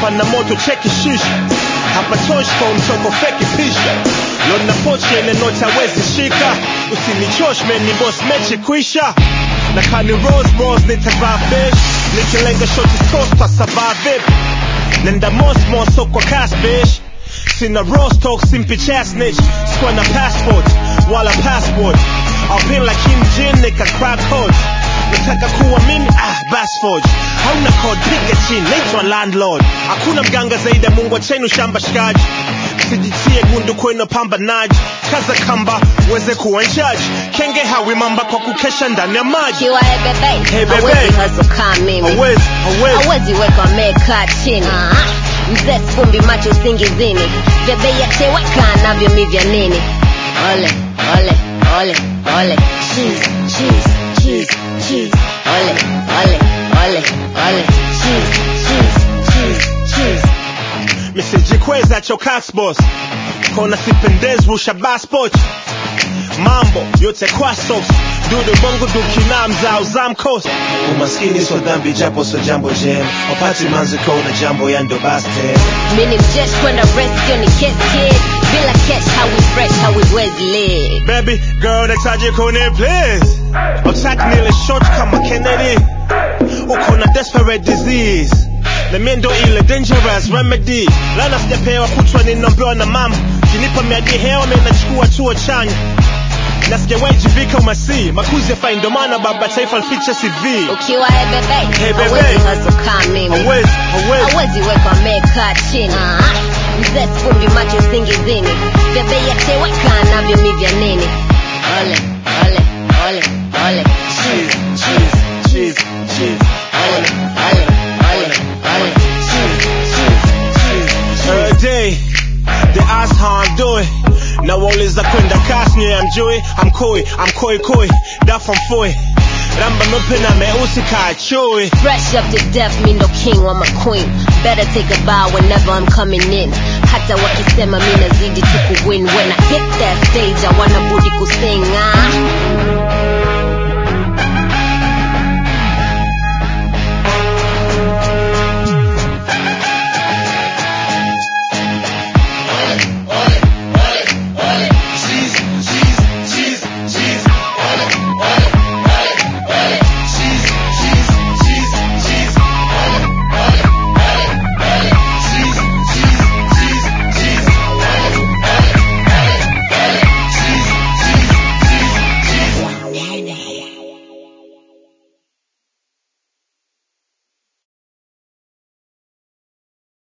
pana moto cheki shisha. Hapa tosh kwa mtoko feki pisha. Lona pochi ene nota wezi shika. Usinichosh man ni boss mechi kuisha. Na kani Rose nitavaa fish. Nikilenga shoti toast kwa survive. Nenda most kwa cash bitch. Sina Rose talk simpi snitch. Square na passport wala passport. I'll be like Kim Jin nika crack codes. Nataka kuwa mimi Basforge. Hauna code piga chini naitwa landlord. Hakuna mganga zaidi Mungu wa chenu shamba shikaji. Sijitie gundu kwenu pambanaji. Kaza kamba uweze kuwa in charge. Kenge hawi mamba kwa kukesha ndani ya maji. Kiwa bebe, hey bebe, hawezi hustle kama mimi. Hawezi weka meka chini. Mzee fumbi macho singizini. Bebe yate weka navyo mivya nini. Ole, ole, ole, ole. Cheese, cheese, cheese, cheese. Ole, ole, ole, ole. Cheese, cheese, cheese, cheese. Misijikweza chokas boss. Kona sipendez rusha passport. Mambo yote kwa socks. Dudu bongo dukina mzao zamkos. Umaskini so dhambi japo so jambo jem. Wapati manzi kona jambo yando baste. Mini mjesh kwenda rest yoni kid. Bila cash how we fresh how we wezi live. Baby girl netaje kone please. Attack nile short kama Kennedy. Ukona desperate disease. Na miendo ile dangerous remedy. Lana sijapewa kutwa ninombewa na mama. Kinipa miadi hewa menachukua tuo chanya. Na sijawajibika umasi. Makuzi ya fai ndo maana baba taifa alficha CV. Ukiwa bebe, hawezi hustle kama mimi. Hawezi weka meka chini. Mzee fumbi macho singizini. Bebe yate weka navyo mivya nini. Ole, ole, ole, ole. Cheese, cheese, cheese, cheese. Ole, ole, ole, ole. Cheese, cheese, cheese. Every day, they ask how I'm doing. Now all is a kwenda kasnye I'm joy, I'm koi, that from foy. Ramba mepena meusi kachui. Fresh up to death, me no king, I'm a queen. Better take a bow whenever I'm coming in. Hata wakisema mi nazidi tu kuwin. When I hit that stage, I wanna budi kusing.